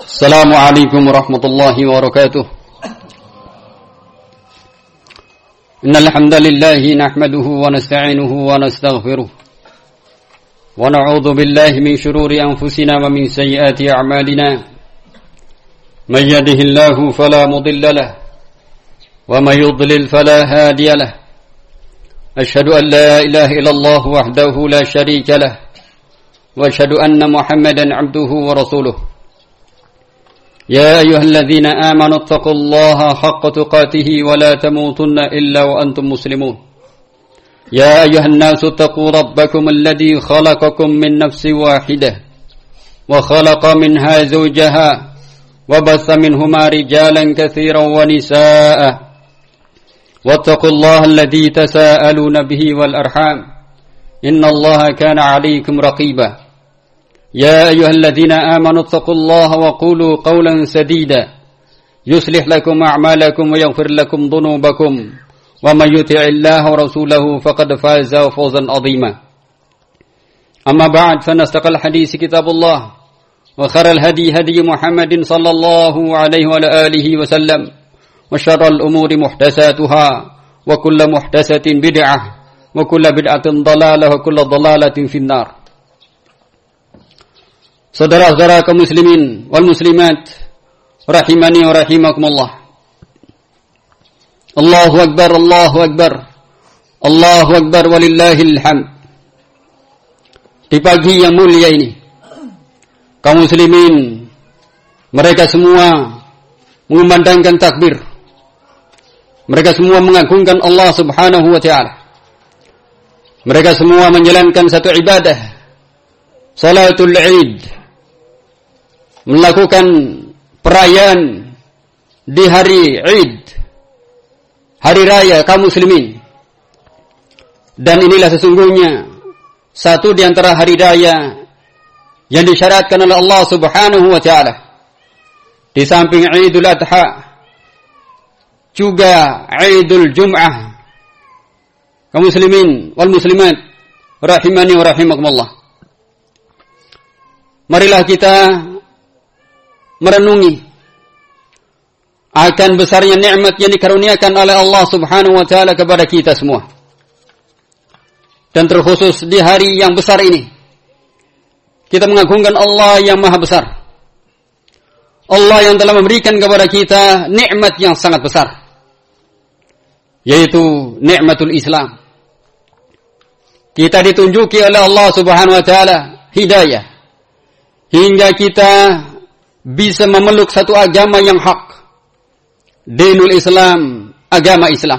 Assalamualaikum warahmatullahi wabarakatuh. Innal hamdalillah nahmaduhu wa nasta'inuhu wa nastaghfiruh. Wa na'udzu billahi min shururi anfusina wa min sayyiati a'malina. May yahdihillahu fala mudilla lahu wa may yudlil fala hadiya lahu. Ashhadu an la ilaha illallah wahdahu la syarika lahu wa ashhadu anna Muhammadan 'abduhu wa rasuluh. يا أيها الذين آمنوا اتقوا الله حق تقاته ولا تموتن إلا وأنتم مسلمون يا أيها الناس اتقوا ربكم الذي خلقكم من نفس واحدة وخلق منها زوجها وبث منهما رجالا كثيرا ونساء واتقوا الله الذي تساءلون به والأرحام إن الله كان عليكم رقيبا يا أيها الذين آمنوا اتقوا الله وقولوا قولا سديدا يصلح لكم أعمالكم ويغفر لكم ذنوبكم ومن يطع الله ورسوله فقد فاز فوزا عظيما أما بعد فإن أصدق الحديث كتاب الله وخير الهدي هدي محمد صلى الله عليه وعلى آله وسلم وشر الأمور محدثاتها وكل محدثة بدعة وكل بدعة ضلالة وكل ضلالة في النار. Saudara-saudara kaum muslimin wal muslimat rahimani wa rahimakumullah. Allahu akbar, Allahu akbar. Allahu akbar walillahil hamd. Di pagi yang mulia ini kaum muslimin mereka semua mengumandangkan takbir. Mereka semua mengagungkan Allah Subhanahu wa taala. Mereka semua menjalankan satu ibadah, salatul Id. Melakukan perayaan di hari Id, hari raya kaum muslimin. Dan inilah sesungguhnya satu di antara hari raya yang disyaratkan oleh Allah Subhanahu wa taala. Di samping Idul Adha juga Idul Jum'ah. Kaum muslimin wal muslimat rahimani wa rahimakumullah. Marilah kita merenungi akan besarnya nikmat yang dikaruniakan oleh Allah Subhanahu wa taala kepada kita semua. Dan terkhusus di hari yang besar ini kita mengagungkan Allah yang maha besar. Allah yang telah memberikan kepada kita nikmat yang sangat besar, yaitu nikmatul Islam. Kita ditunjuki oleh Allah Subhanahu wa taala hidayah hingga kita bisa memeluk satu agama yang hak. Dinul Islam, agama Islam.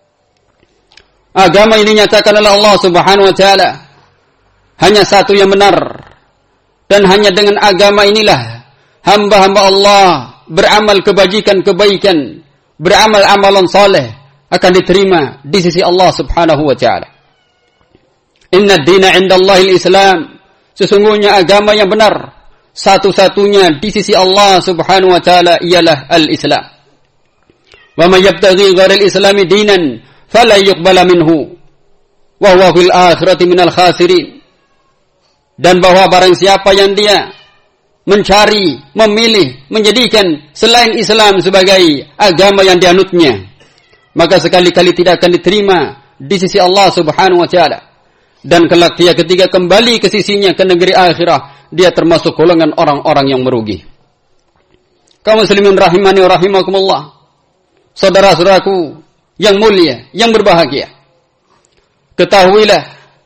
Agama ini dinyatakan oleh Allah Subhanahu wa taala hanya satu yang benar. Dan hanya dengan agama inilah hamba-hamba Allah beramal kebajikan-kebaikan, beramal amalan saleh akan diterima di sisi Allah Subhanahu wa taala. Inna ad-dina 'indallahil Islam. Sesungguhnya agama yang benar satu-satunya di sisi Allah Subhanahu wa taala ialah al-Islam. Wa may yabtaghi ghairal islami dinan fala yuqbala minhu wa huwa fil akhirati minal khasirin. Dan bahwa barang siapa yang dia mencari, memilih, menjadikan selain Islam sebagai agama yang dianutnya, maka sekali-kali tidak akan diterima di sisi Allah Subhanahu wa taala. Dan kelak dia ketika kembali ke sisinya ke negeri akhirah, dia termasuk golongan orang-orang yang merugi. Kaum muslimin rahimani wa rahimakumullah. Saudara-saudaraku yang mulia, yang berbahagia. Ketahuilah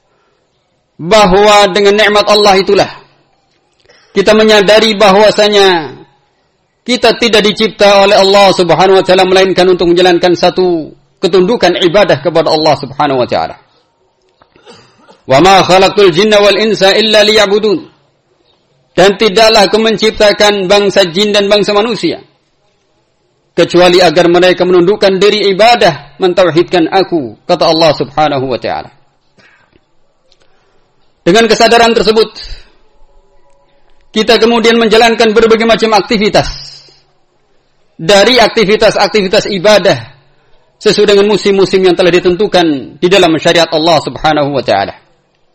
bahwa dengan nikmat Allah itulah kita menyadari bahwasanya kita tidak dicipta oleh Allah Subhanahu wa taala melainkan untuk menjalankan satu ketundukan ibadah kepada Allah Subhanahu wa taala. Wa ma khalaqtul jinna wal insa illa liya'budun. Dan tidaklah aku menciptakan bangsa jin dan bangsa manusia kecuali agar mereka menundukkan diri ibadah, mentauhidkan aku, kata Allah Subhanahu wa taala. Dengan kesadaran tersebut kita kemudian menjalankan berbagai macam aktivitas. Dari aktivitas-aktivitas ibadah sesuai dengan musim-musim yang telah ditentukan di dalam syariat Allah Subhanahu wa taala.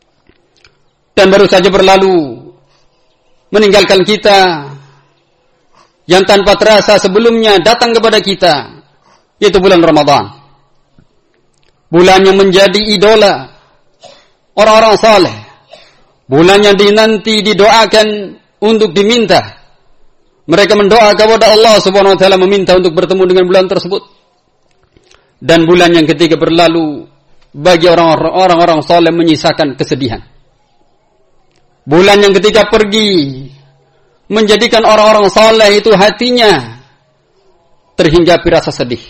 Dan baru saja berlalu meninggalkan kita yang tanpa terasa sebelumnya datang kepada kita, yaitu bulan Ramadan. Bulan yang menjadi idola orang-orang saleh. Bulan yang dinanti, didoakan untuk diminta. Mereka mendoa kepada Allah Subhanahu wa taala meminta untuk bertemu dengan bulan tersebut. Dan bulan yang ketika berlalu bagi orang-orang saleh menyisakan kesedihan. Bulan yang ketika pergi menjadikan orang-orang saleh itu hatinya terhinggapi rasa sedih.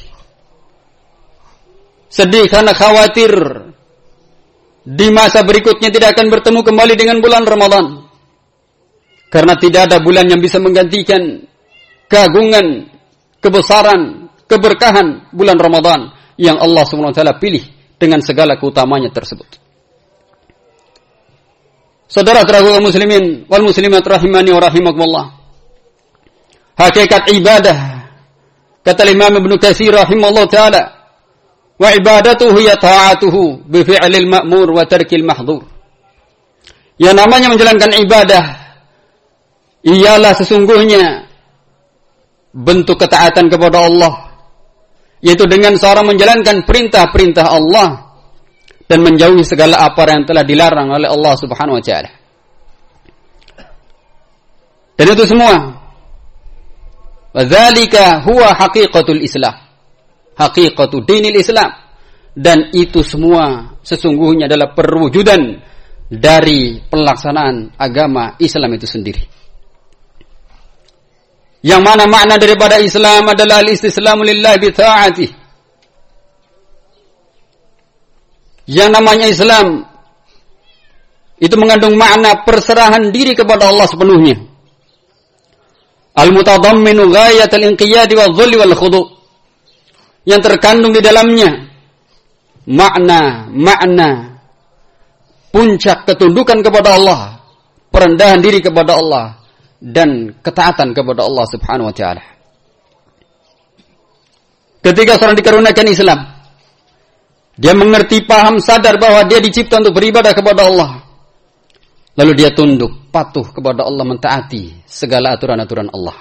Sedih karena khawatir di masa berikutnya tidak akan bertemu kembali dengan bulan Ramadan. Karena tidak ada bulan yang bisa menggantikan keagungan, kebesaran, keberkahan bulan Ramadan yang Allah SWT pilih dengan segala keutamanya tersebut. Saudara-saudara kaum muslimin wal muslimat rahimani wa rahimakumullah. Hakikat ibadah, kata Imam Ibnu Katsir rahimahullah taala, wa ibadatuhu ya ta'atuhu bi fi'lil ma'mur wa tarkil mahdhur. Yang namanya menjalankan ibadah ialah sesungguhnya bentuk ketaatan kepada Allah, yaitu dengan seorang menjalankan perintah-perintah Allah dan menjauhi segala apa yang telah dilarang oleh Allah Subhanahu wa taala. Dan itu semua wadzalika huwa haqiqatul Islam. Haqiqatu dinil Islam. Dan itu semua sesungguhnya adalah perwujudan dari pelaksanaan agama Islam itu sendiri. Yang mana makna daripada Islam adalah al-istislamu lillahi bi ta'atih. Yang namanya Islam itu mengandung makna perserahan diri kepada Allah sepenuhnya. Al-mutadamminu ghayatal inqiyadi wadh-dhulli wal khudu'. Yang terkandung di dalamnya makna puncak ketundukan kepada Allah, perendahan diri kepada Allah, dan ketaatan kepada Allah Subhanahu wa taala. Ketika seorang dikaruniakan Islam, dia mengerti, paham, sadar bahwa dia dicipta untuk beribadah kepada Allah. Lalu dia tunduk, patuh kepada Allah, mentaati segala aturan-aturan Allah.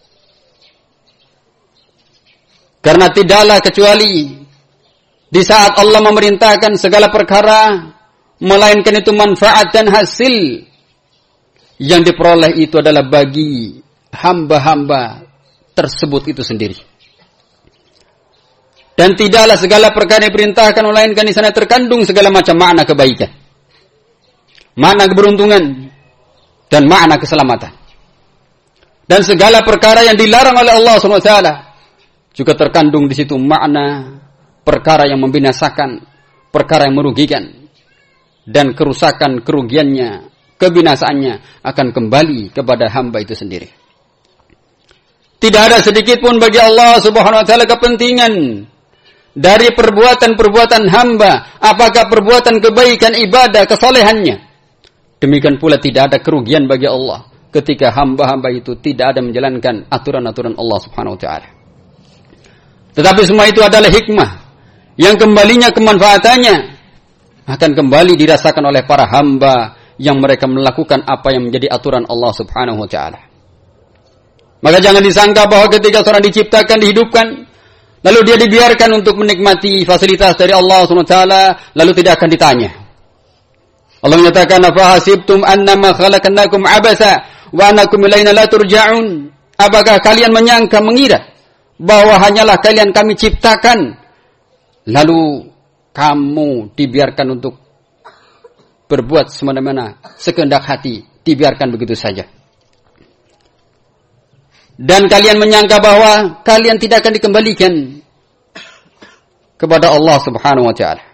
Karena tidaklah kecuali di saat Allah memerintahkan segala perkara, melainkan itu manfaat dan hasil yang diperoleh itu adalah bagi hamba-hamba tersebut itu sendiri. Dan tidaklah segala perkara yang diperintahkan melainkan di sana terkandung segala macam makna kebaikan, makna keberuntungan, dan makna keselamatan. Dan segala perkara yang dilarang oleh Allah SWT juga terkandung di situ makna perkara yang membinasakan, perkara yang merugikan, dan kerusakan, kerugiannya, kebinasaannya akan kembali kepada hamba itu sendiri. Tidak ada sedikit pun bagi Allah Subhanahu wa taala kepentingan dari perbuatan-perbuatan hamba, apakah perbuatan kebaikan, ibadah, kesolehannya. Demikian pula tidak ada kerugian bagi Allah ketika hamba-hamba itu tidak ada menjalankan aturan-aturan Allah Subhanahu wa taala. Tetapi semua itu adalah hikmah yang kembalinya kemanfaatannya akan kembali dirasakan oleh para hamba yang mereka melakukan apa yang menjadi aturan Allah Subhanahu wa taala. Maka jangan disangka bahwa ketika seorang diciptakan, dihidupkan, lalu dia dibiarkan untuk menikmati fasilitas dari Allah Subhanahu wa taala, lalu tidak akan ditanya. Allah menyatakan, "Afa hasibtum annama khalaqnakum abasa wa annakum ilaina la turja'un?" Apakah kalian menyangka, mengira bahwa hanyalah kalian kami ciptakan, lalu kamu dibiarkan untuk berbuat semena-mena, sekehendak hati, dibiarkan begitu saja. Dan kalian menyangka bahwa kalian tidak akan dikembalikan kepada Allah Subhanahu wa taala.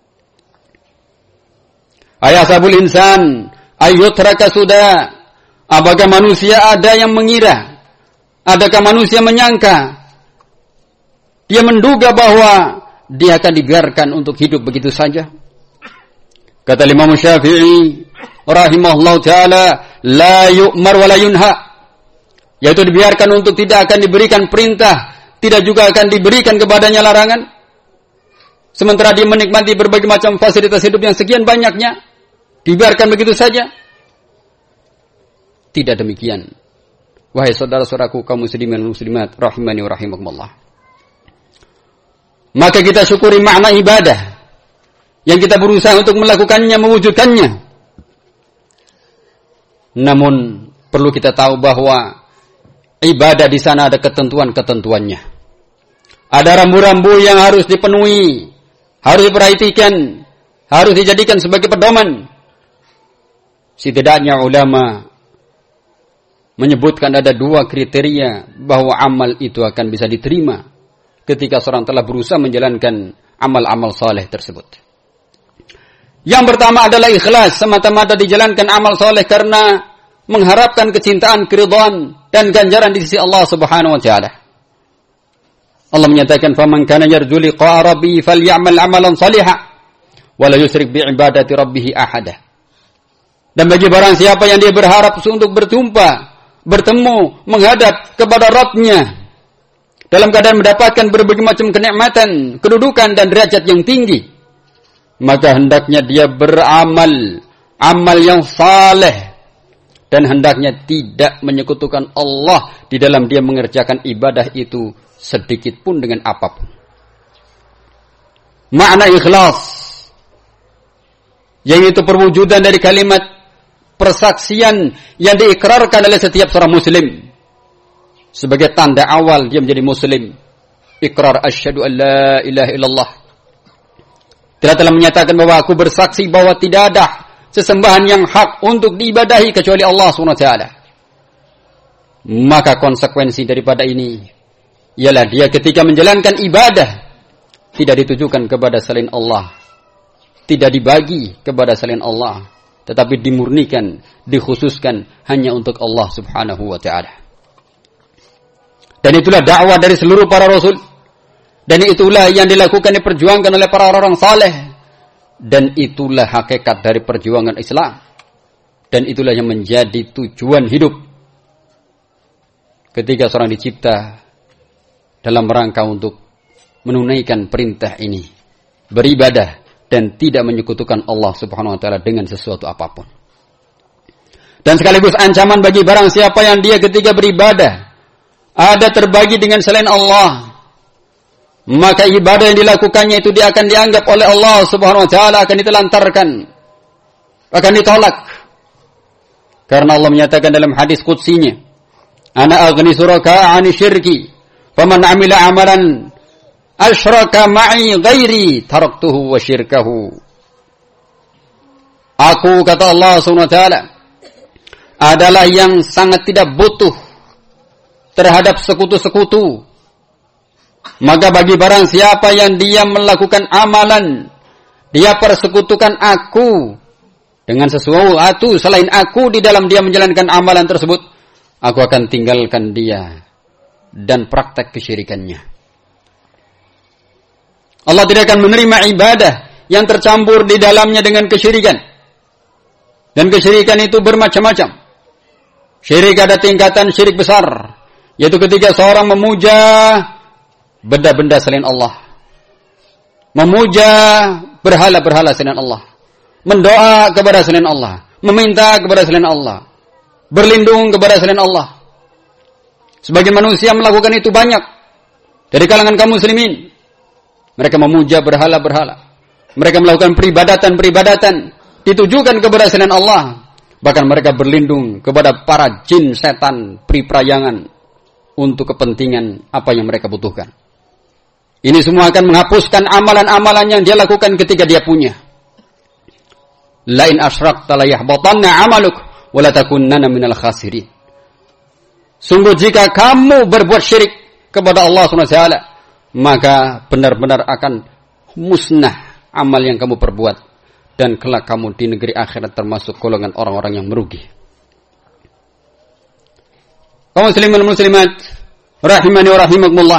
Ayasabul insan ayyutraka suda. Apakah manusia ada yang mengira? Adakah manusia menyangka? Dia menduga bahwa dia akan dibiarkan untuk hidup begitu saja? Kata Imam Syafi'i rahimahullah ta'ala, la yu'mar wa la yunha, yaitu dibiarkan untuk tidak akan diberikan perintah, tidak juga akan diberikan kepadanya larangan. Sementara dia menikmati berbagai macam fasilitas hidup yang sekian banyaknya, dibiarkan begitu saja. Tidak demikian Wahai saudara-saudaraku kaum muslimin dan muslimat rahimani wa rahimakumullah. Maka kita syukuri makna ibadah yang kita berusaha untuk melakukannya, mewujudkannya. Namun perlu kita tahu bahwa ibadah di sana ada ketentuan-ketentuannya. Ada rambu-rambu yang harus dipenuhi, harus diperhatikan, harus dijadikan sebagai pedoman. Setidaknya ulama menyebutkan ada 2 kriteria bahwa amal itu akan bisa diterima ketika seorang telah berusaha menjalankan amal-amal saleh tersebut. Yang pertama adalah ikhlas, semata-mata dijalankan amal saleh karena mengharapkan kecintaan, keridhaan dan ganjaran di sisi Allah Subhanahu wa taala. Allah menyatakan, "Faman kana yarju liqa'a rabbih falyamal 'amalan shalihan wa la yusyrik bi ibadati rabbih ahada." Dan bagi barang siapa yang dia berharap untuk bertemu, menghadap kepada Rabb-Nya dalam keadaan mendapatkan berbagai macam kenikmatan, kedudukan dan derajat yang tinggi, maka hendaknya dia beramal amal yang saleh dan hendaknya tidak menyekutukan Allah di dalam dia mengerjakan ibadah itu sedikit pun dengan apapun. Makna ikhlas yaitu perwujudan dari kalimat persaksian yang diikrarkan oleh setiap seorang muslim sebagai tanda awal dia menjadi muslim. Ikrar asyhadu an la ilaha illallah. Dia telah menyatakan bahwa aku bersaksi bahwa tidak ada sesembahan yang hak untuk diibadahi kecuali Allah SWT. Maka konsekuensi daripada ini ialah dia ketika menjalankan ibadah tidak ditujukan kepada selain Allah, tidak dibagi kepada selain Allah, tetapi dimurnikan, dikhususkan hanya untuk Allah Subhanahu wa taala. Dan itulah dakwah dari seluruh para rasul. Dan itulah yang dilakukan, diperjuangkan oleh para orang saleh. Dan itulah hakikat dari perjuangan Islam. Dan itulah yang menjadi tujuan hidup. Ketika seorang dicipta dalam rangka untuk menunaikan perintah ini, beribadah dan tidak menyekutukan Allah Subhanahu wa taala dengan sesuatu apapun. Dan sekaligus ancaman bagi barang siapa yang dia ketika beribadah ada terbagi dengan selain Allah, maka ibadah yang dilakukannya itu dia akan dianggap oleh Allah Subhanahu wa taala akan ditelantarkan, akan ditolak. Karena Allah menyatakan dalam hadis qudsinya, "Ana aghni syuraka 'ani syirki, faman 'amila 'amalan asyraka ma'i ghairi taraktuhu wa syirkahu." Aku, kata Allah SWT, adalah yang sangat tidak butuh terhadap sekutu-sekutu. Maka bagi barang siapa yang dia melakukan amalan, dia persekutukan aku dengan sesuatu selain aku di dalam dia menjalankan amalan tersebut, aku akan tinggalkan dia dan praktek kesyirikannya. Allah tidak akan menerima ibadah yang tercampur di dalamnya dengan kesyirikan. Dan kesyirikan itu bermacam-macam. Syirik ada tingkatan syirik besar, yaitu ketika seorang memuja benda-benda selain Allah, memuja berhala-berhala selain Allah, mendoa kepada selain Allah, meminta kepada selain Allah, berlindung kepada selain Allah. Sebagian manusia melakukan itu banyak dari kalangan kaum muslimin. Mereka memuja berhala-berhala. Mereka melakukan peribadatan-peribadatan ditujukan kepada selain Allah. Bahkan mereka berlindung kepada para jin, setan, peri-perayangan untuk kepentingan apa yang mereka butuhkan. Ini semua akan menghapuskan amalan-amalan yang dia lakukan ketika dia punya. Lain asyrakta la yahbatanna amaluk wa la takunanna minal khasirin. Sungguh jika kamu berbuat syirik kepada Allah SWT, maka benar-benar akan musnah amal yang kamu perbuat, dan kelak kamu di negeri akhirat termasuk golongan orang-orang yang merugi. Kaum muslimin dan muslimat rahimani wa rahimakumullah,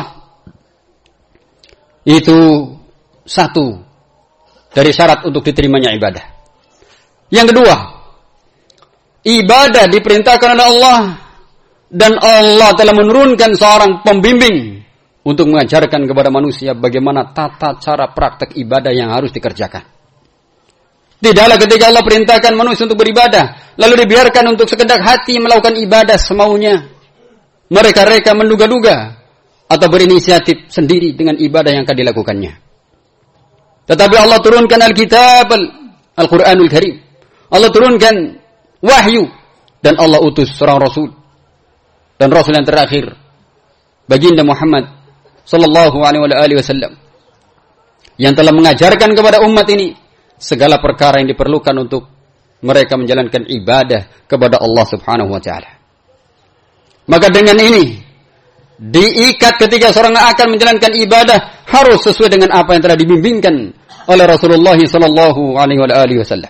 itu satu dari syarat untuk diterimanya ibadah. Yang kedua, ibadah diperintahkan oleh Allah, dan Allah telah menurunkan seorang pembimbing untuk mengajarkan kepada manusia bagaimana tata cara praktek ibadah yang harus dikerjakan. Tidaklah ketika Allah perintahkan manusia untuk beribadah, lalu dibiarkan untuk sekedar hati melakukan ibadah semaunya. mereka menduga-duga atau berinisiatif sendiri dengan ibadah yang akan dilakukannya. Tetapi Allah turunkan Alkitab, Al-Quranul Karim. Allah turunkan wahyu dan Allah utus seorang Rasul. Dan Rasul yang terakhir, baginda Muhammad sallallahu alaihi wasallam, yang telah mengajarkan kepada umat ini segala perkara yang diperlukan untuk mereka menjalankan ibadah kepada Allah Subhanahu wa taala. Maka dengan ini diikat ketika seorang akan menjalankan ibadah harus sesuai dengan apa yang telah dibimbingkan oleh Rasulullah sallallahu alaihi wasallam.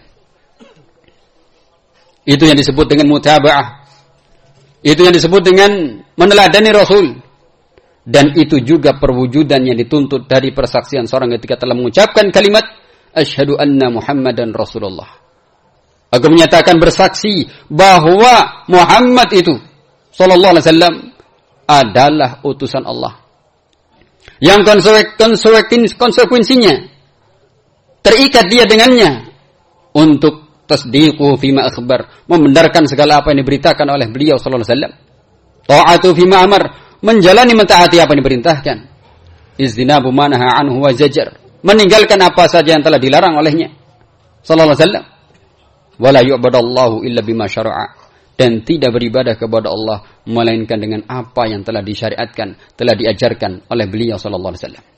Itu yang disebut dengan mutaba'ah. Itu yang disebut dengan meneladani Rasul. Dan itu juga perwujudan yang dituntut dari persaksian seorang ketika telah mengucapkan kalimat asyhadu anna Muhammadan Rasulullah. Aku menyatakan bersaksi bahwa Muhammad itu sallallahu alaihi wasallam adalah utusan Allah. Yang konsekuensinya terikat dia dengannya untuk tasdiqu fima akhbar, membenarkan segala apa yang diberitakan oleh beliau sallallahu alaihi wasallam. Ta'atu fima amar, menjalani mentaati apa yang diperintahkan. Izdinabu ma nahaa anhu wa zajar, meninggalkan apa saja yang telah dilarang olehnya sallallahu alaihi wasallam. Wala yu'badallahu illa bima syara'a, dan tidak beribadah kepada Allah melainkan dengan apa yang telah disyariatkan, telah diajarkan oleh beliau sallallahu alaihi wasallam.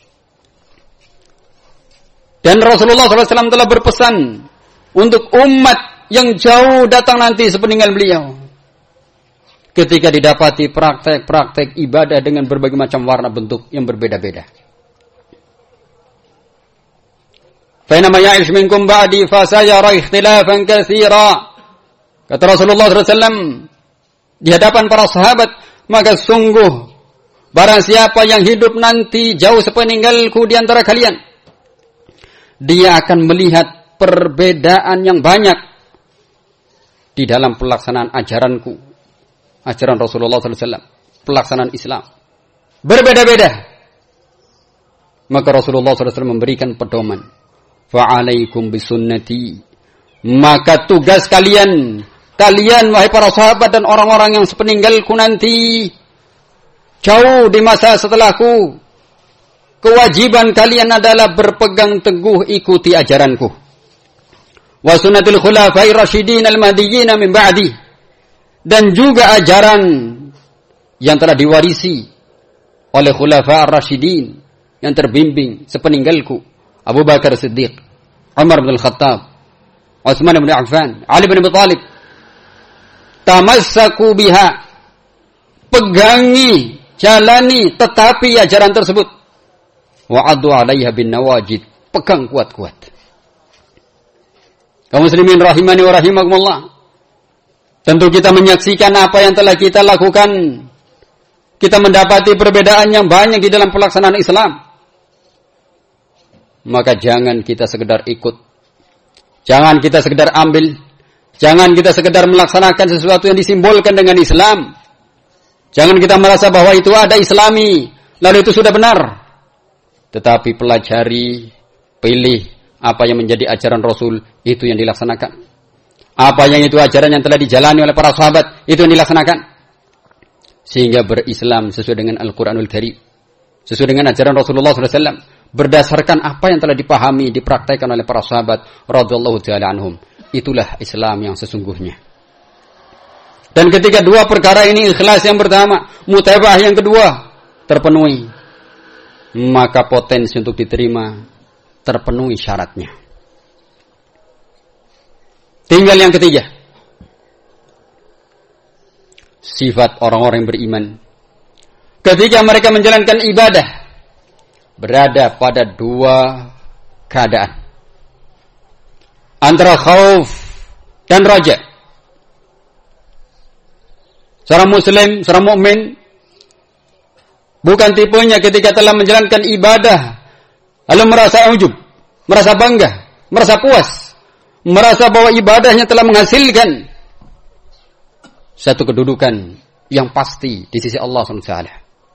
Dan Rasulullah sallallahu alaihi wasallam telah berpesan untuk umat yang jauh datang nanti sepeninggal beliau, ketika didapati praktek-praktek ibadah dengan berbagai macam warna bentuk yang berbeda-beda. Fa inna ma ya'ish minkum ba'di fa sayara ikhtilafan katsira. Kata Rasulullah SAW di hadapan para sahabat, maka sungguh barang siapa yang hidup nanti jauh sepeninggalku di antara kalian, dia akan melihat perbedaan yang banyak di dalam pelaksanaan ajaranku, ajaran Rasulullah SAW, pelaksanaan Islam berbeda-beda. Maka Rasulullah SAW memberikan pedoman, fa'alaikum bisunnati, maka tugas kalian wahai para sahabat dan orang-orang yang sepeninggalku nanti jauh di masa setelahku, kewajiban kalian adalah berpegang teguh ikuti ajaranku. Wa sunnatul khulafai rasyidin al-mahdiyyin min ba'di, dan juga ajaran yang telah diwarisi oleh khulafa ar-rasyidin yang terbimbing sepeninggalku, Abu Bakar Siddiq, Umar bin Al-Khattab, Utsman bin Affan, Ali bin Abi Thalib. Tamassaku biha, pegangi, jalani, tetapi ajaran tersebut. Wa'addu 'alaiha bin nawajid, pegang kuat-kuat. Kaum muslimin rahimani wa rahimakumullah. Tentu kita menyaksikan apa yang telah kita lakukan. Kita mendapati perbedaan yang banyak di dalam pelaksanaan Islam. Maka jangan kita sekedar ikut. Jangan kita sekedar ambil. Jangan kita sekedar melaksanakan sesuatu yang disimbolkan dengan Islam. Jangan kita merasa bahwa itu ada Islami, lalu itu sudah benar. Tetapi pelajari, pilih apa yang menjadi ajaran Rasul, itu yang dilaksanakan. Apa yang itu ajaran yang telah dijalani oleh para sahabat, itu yang dilaksanakan. Sehingga berislam sesuai dengan Al-Quranul Karim, sesuai dengan ajaran Rasulullah SAW, berdasarkan apa yang telah dipahami, dipraktikkan oleh para sahabat radhiyallahu ta'ala anhum. Itulah Islam yang sesungguhnya. Dan ketika dua perkara ini, ikhlas yang pertama, mutaba'ah yang kedua, terpenuhi, maka potensi untuk diterima terpenuhi syaratnya. Tinggal yang ketiga, sifat orang-orang yang beriman ketika mereka menjalankan ibadah berada pada dua keadaan, antara khauf dan raja. Seorang muslim, seorang mukmin bukan tipenya ketika telah menjalankan ibadah lalu merasa ujub, merasa bangga, merasa puas, merasa bahwa ibadahnya telah menghasilkan satu kedudukan yang pasti di sisi Allah SWT.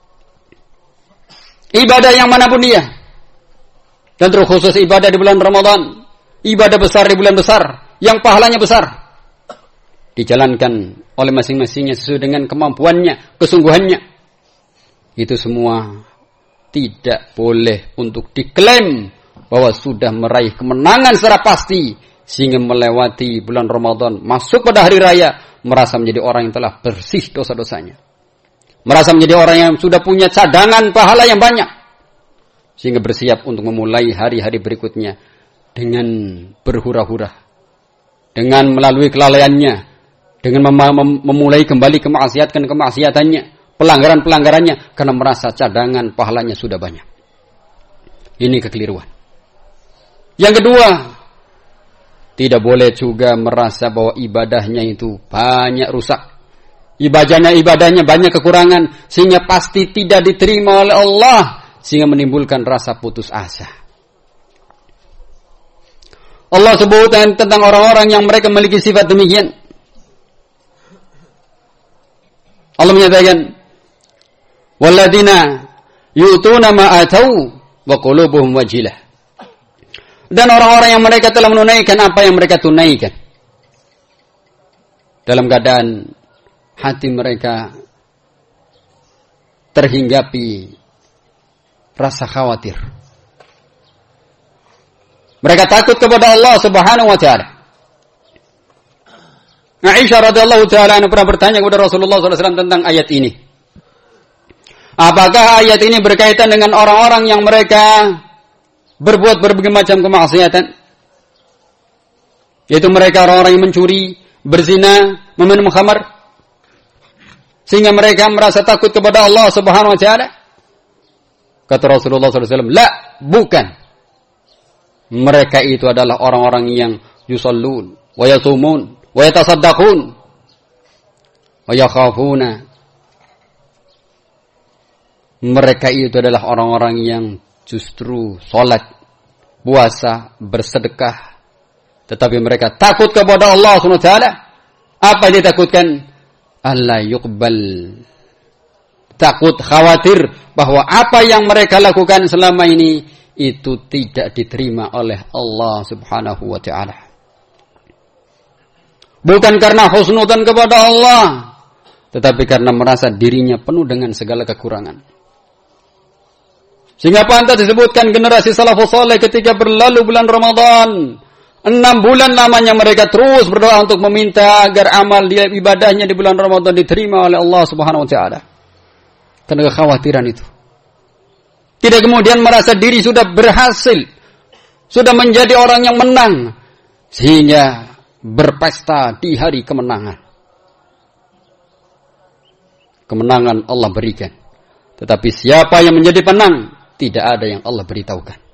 Ibadah yang manapun dia, dan terkhusus ibadah di bulan Ramadan, ibadah besar di bulan besar, yang pahalanya besar, dijalankan oleh masing-masingnya sesuai dengan kemampuannya, kesungguhannya. Itu semua tidak boleh untuk diklaim bahwa sudah meraih kemenangan secara pasti sehingga melewati bulan Ramadan, masuk pada hari raya, merasa menjadi orang yang telah bersih dosa-dosanya. Merasa menjadi orang yang sudah punya cadangan pahala yang banyak. Sehingga bersiap untuk memulai hari-hari berikutnya dengan berhura-hura. Dengan melalui kelalaiannya. Dengan memulai kembali kemaksiatannya. Pelanggaran-pelanggarannya. Karena merasa cadangan pahalanya sudah banyak. Ini kekeliruan. Yang kedua, tidak boleh juga merasa bahwa ibadahnya itu banyak rusak. Ibadahnya banyak kekurangan sehingga pasti tidak diterima oleh Allah, sehingga menimbulkan rasa putus asa. Allah sebutkan tentang orang-orang yang mereka memiliki sifat demikian. Allah menyatakan, "Walladzina yu'tuna ma atau wa qulubuhum wajilah." Dan orang-orang yang mereka telah menunaikan apa yang mereka tunaikan, dalam keadaan hati mereka terhinggapi rasa khawatir. Mereka takut kepada Allah Subhanahu wa taala. Aisyah radhiyallahu taala pernah bertanya kepada Rasulullah SAW tentang ayat ini. Apakah ayat ini berkaitan dengan orang-orang yang mereka berbuat berbagai macam kemaksiatan? Yaitu mereka orang-orang yang mencuri, berzina, meminum khamar, sehingga mereka merasa takut kepada Allah Subhanahu wa taala? Kata Rasulullah SAW, "La, bukan. Mereka itu adalah orang-orang yang yusallun, wa yasumun, wa yatasaddaqun, wa yakhafuna." Mereka itu adalah orang-orang yang justru salat, puasa, bersedekah, tetapi mereka takut kepada Allah Subhanahu wa taala. Apa yang ditakutkan? Allah yuqbal. Takut, khawatir bahwa apa yang mereka lakukan selama ini itu tidak diterima oleh Allah Subhanahu wa taala. Bukan karena husnudzan kepada Allah, tetapi karena merasa dirinya penuh dengan segala kekurangan. Sehingga pantas disebutkan generasi salafus saleh ketika berlalu bulan Ramadan, 6 bulan lamanya mereka terus berdoa untuk meminta agar amal dia ibadahnya di bulan Ramadan diterima oleh Allah Subhanahu wa taala. Karena kekhawatiran itu. Tidak kemudian merasa diri sudah berhasil, sudah menjadi orang yang menang, sehingga berpesta di hari kemenangan. Kemenangan Allah berikan. Tetapi siapa yang menjadi penang, tidak ada yang Allah beritahukan.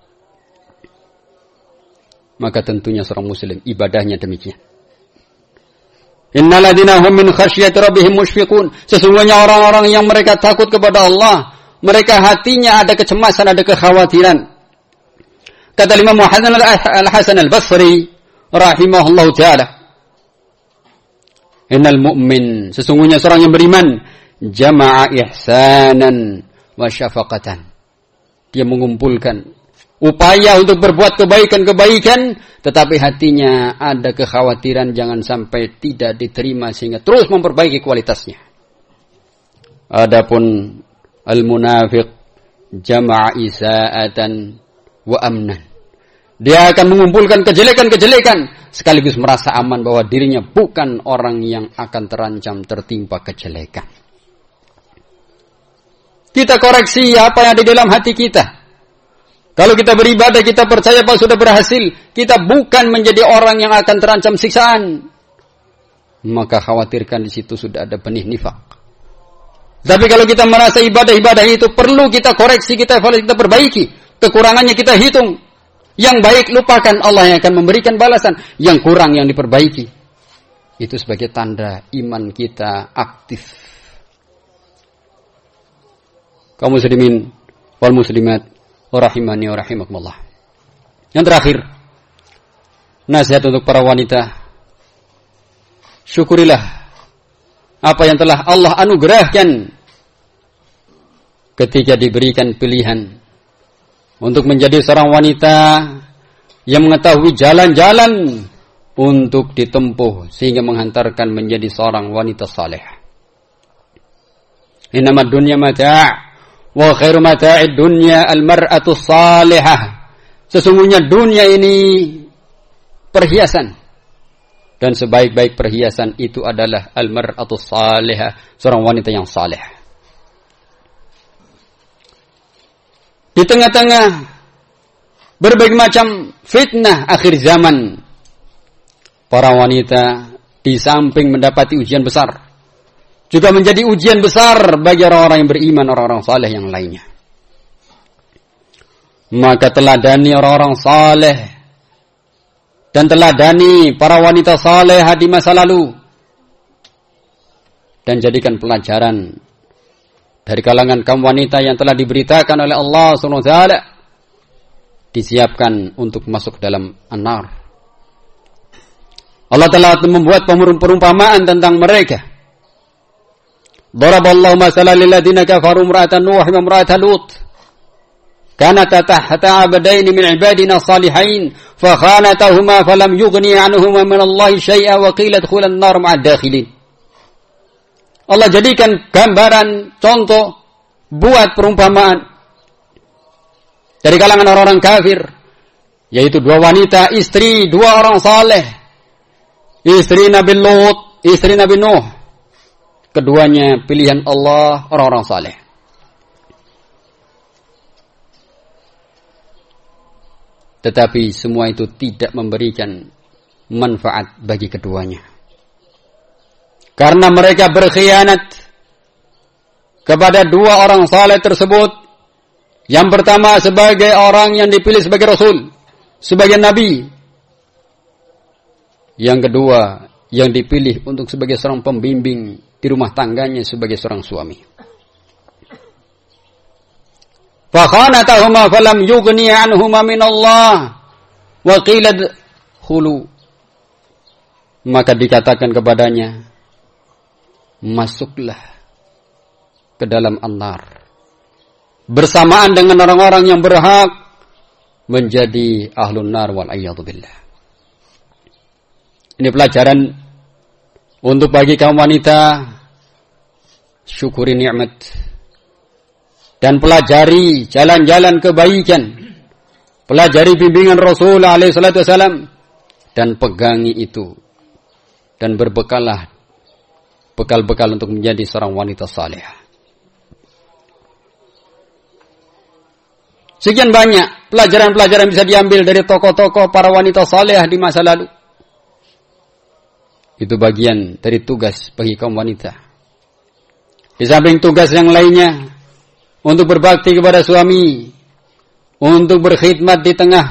Maka tentunya seorang muslim ibadahnya demikian. Innal ladzina hum min khasyati rabbihim mushfiqun. Sesungguhnya orang-orang yang mereka takut kepada Allah, mereka hatinya ada kecemasan, ada kekhawatiran. Kata Imam Al-Hasan Al-Basri rahimahullahu taala, innal mu'min, sesungguhnya seorang yang beriman, jama'a ihsanan wa syafaqatan. Dia mengumpulkan upaya untuk berbuat kebaikan-kebaikan, tetapi hatinya ada kekhawatiran jangan sampai tidak diterima sehingga terus memperbaiki kualitasnya. Adapun al-munafiq jama'a isa'atan wa amnan. Dia akan mengumpulkan kejelekan-kejelekan sekaligus merasa aman bahwa dirinya bukan orang yang akan terancam tertimpa kejelekan. Kita koreksi apa yang ada di dalam hati kita. Kalau kita beribadah, kita percaya bahwa sudah berhasil, kita bukan menjadi orang yang akan terancam siksaan, maka khawatirkan di situ sudah ada benih nifak. Tapi kalau kita merasa ibadah-ibadah itu perlu kita koreksi, kita evaluasi, kita perbaiki, kekurangannya kita hitung, yang baik lupakan, Allah yang akan memberikan balasan, yang kurang yang diperbaiki. Itu sebagai tanda iman kita aktif. Kaum muslimin wal muslimat rahimani wa rahimakumullah. Yang terakhir, nasihat untuk para wanita. Syukurilah apa yang telah Allah anugerahkan ketika diberikan pilihan untuk menjadi seorang wanita yang mengetahui jalan-jalan untuk ditempuh sehingga menghantarkan menjadi seorang wanita saleh. Innamad dunya mata' wa khairu mata'id dunya al-mar'atu salihah. Sesungguhnya dunia ini perhiasan, dan sebaik-baik perhiasan itu adalah al-mar'atu salihah, seorang wanita yang saleh. Di tengah-tengah berbagai macam fitnah akhir zaman, para wanita di samping mendapati ujian besar, juga menjadi ujian besar bagi orang-orang yang beriman, orang-orang saleh yang lainnya. Maka teladani orang-orang saleh dan teladani para wanita saleh di masa lalu, dan jadikan pelajaran dari kalangan kaum wanita yang telah diberitakan oleh Allah SWT, disiapkan untuk masuk dalam an-nar. Allah telah membuat perumpamaan tentang mereka. Daraballahu masalan lil ladzina kafaru imra'atan Nuh wa imra'atan Lut. Kanata tahta 'abdayn min 'ibadina salihain fa khanatahuma falam yughni 'anhuma min Allahi syai'a wa qila adkhulan nar ma'ad dakhilin. Allah jadikan gambaran, contoh, buat perumpamaan dari kalangan orang-orang kafir, yaitu dua wanita, istri dua orang saleh, istri Nabi Lut, istri Nabi Nuh. Keduanya pilihan Allah, orang-orang saleh. Tetapi semua itu tidak memberikan manfaat bagi keduanya, karena mereka berkhianat kepada dua orang saleh tersebut. Yang pertama sebagai orang yang dipilih sebagai Rasul, sebagai Nabi. Yang kedua yang dipilih untuk sebagai seorang pembimbing di rumah tangganya, sebagai seorang suami. Fakhanatahuma falam yughni anhuma min Allah wa qila khulu. Maka dikatakan kepadanya, masuklah ke dalam an-nar bersamaan dengan orang-orang yang berhak menjadi ahlun nar wal a'yadu billah. Ini pelajaran untuk bagi kaum wanita, syukuri nikmat dan pelajari jalan-jalan kebaikan, pelajari bimbingan Rasul alaihi salatu wasalam, dan pegangi itu, dan berbekallah bekal-bekal untuk menjadi seorang wanita salihah. Sekian banyak pelajaran-pelajaran bisa diambil dari tokoh-tokoh para wanita salihah di masa lalu. Itu bagian dari tugas bagi kaum wanita. Di samping tugas yang lainnya, untuk berbakti kepada suami, untuk berkhidmat di tengah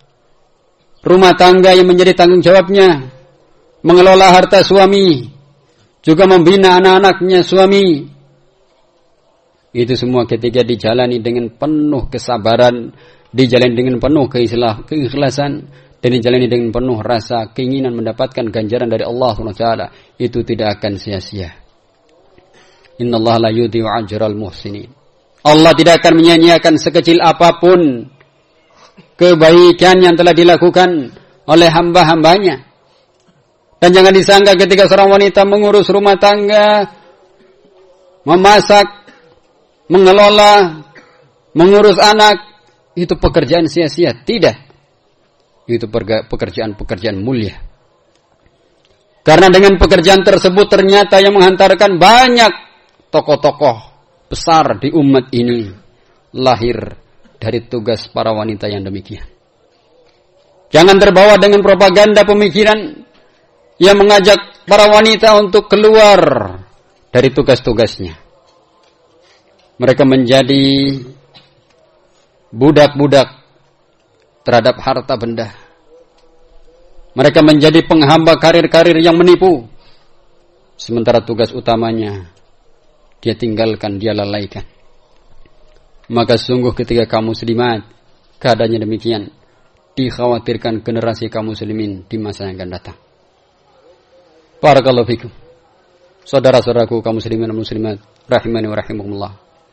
rumah tangga yang menjadi tanggung jawabnya, mengelola harta suami, juga membina anak-anaknya suami. Itu semua ketika dijalani dengan penuh kesabaran, dijalani dengan penuh keikhlasan, dan dijalani dengan penuh rasa keinginan mendapatkan ganjaran dari Allah SWT, itu tidak akan sia-sia. Innallaha la yudhi'u ajral muhsinin. Allah tidak akan menyia-nyiakan sekecil apapun kebaikan yang telah dilakukan oleh hamba-hambanya. Dan jangan disangka ketika seorang wanita mengurus rumah tangga, memasak, mengelola, mengurus anak, itu pekerjaan sia-sia. Tidak. Itu pekerjaan-pekerjaan mulia. Karena dengan pekerjaan tersebut ternyata yang menghantarkan banyak tokoh-tokoh besar di umat ini lahir dari tugas para wanita yang demikian. Jangan terbawa dengan propaganda pemikiran yang mengajak para wanita untuk keluar dari tugas-tugasnya. Mereka menjadi budak-budak terhadap harta benda. Mereka menjadi penghamba karir-karir yang menipu. Sementara tugas utamanya dia tinggalkan, dia lalaikan. Maka sungguh ketika kaum muslimat keadaannya demikian, dikhawatirkan generasi kaum muslimin di masa yang akan datang. Barakallahu fikum. Saudara-saudaraku kaum muslimin dan muslimat rahimani wa rahimakumullah.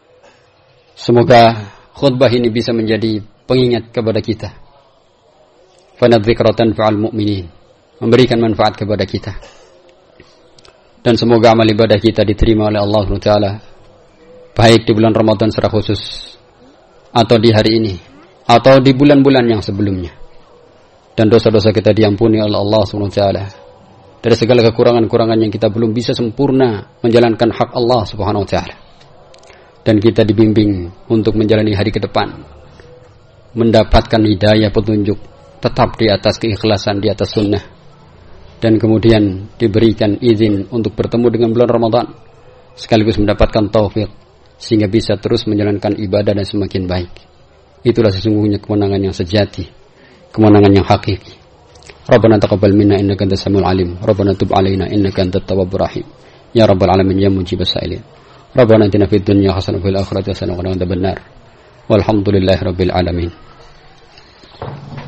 Semoga khutbah ini bisa menjadi pengingat kepada kita. Fanadh dzikratan fa'al mu'minin. memberikan manfaat kepada kita. Dan semoga amal ibadah kita diterima oleh Allah SWT, baik di bulan Ramadan secara khusus, atau di hari ini, atau di bulan-bulan yang sebelumnya. Dan dosa-dosa kita diampuni oleh Allah SWT dari segala kekurangan-kekurangan yang kita belum bisa sempurna menjalankan hak Allah Subhanahu wa taala. Dan kita dibimbing untuk menjalani hari ke depan, mendapatkan hidayah petunjuk, tetap di atas keikhlasan, di atas sunnah, dan kemudian diberikan izin untuk bertemu dengan bulan Ramadan, sekaligus mendapatkan taufik sehingga bisa terus menjalankan ibadah dan semakin baik. Itulah sesungguhnya kemenangan yang sejati, kemenangan yang hakiki. Rabbana taqabbal minna innaka antas samiul alim, Rabbana tub alaina innaka antat tawwabur rahim, ya rabbal alamin ya mujibas sa'ilin. Rabbana atina fid dunya hasanah wa fil akhirati hasanah wa qina adzabannar. Walhamdulillahirabbil alamin.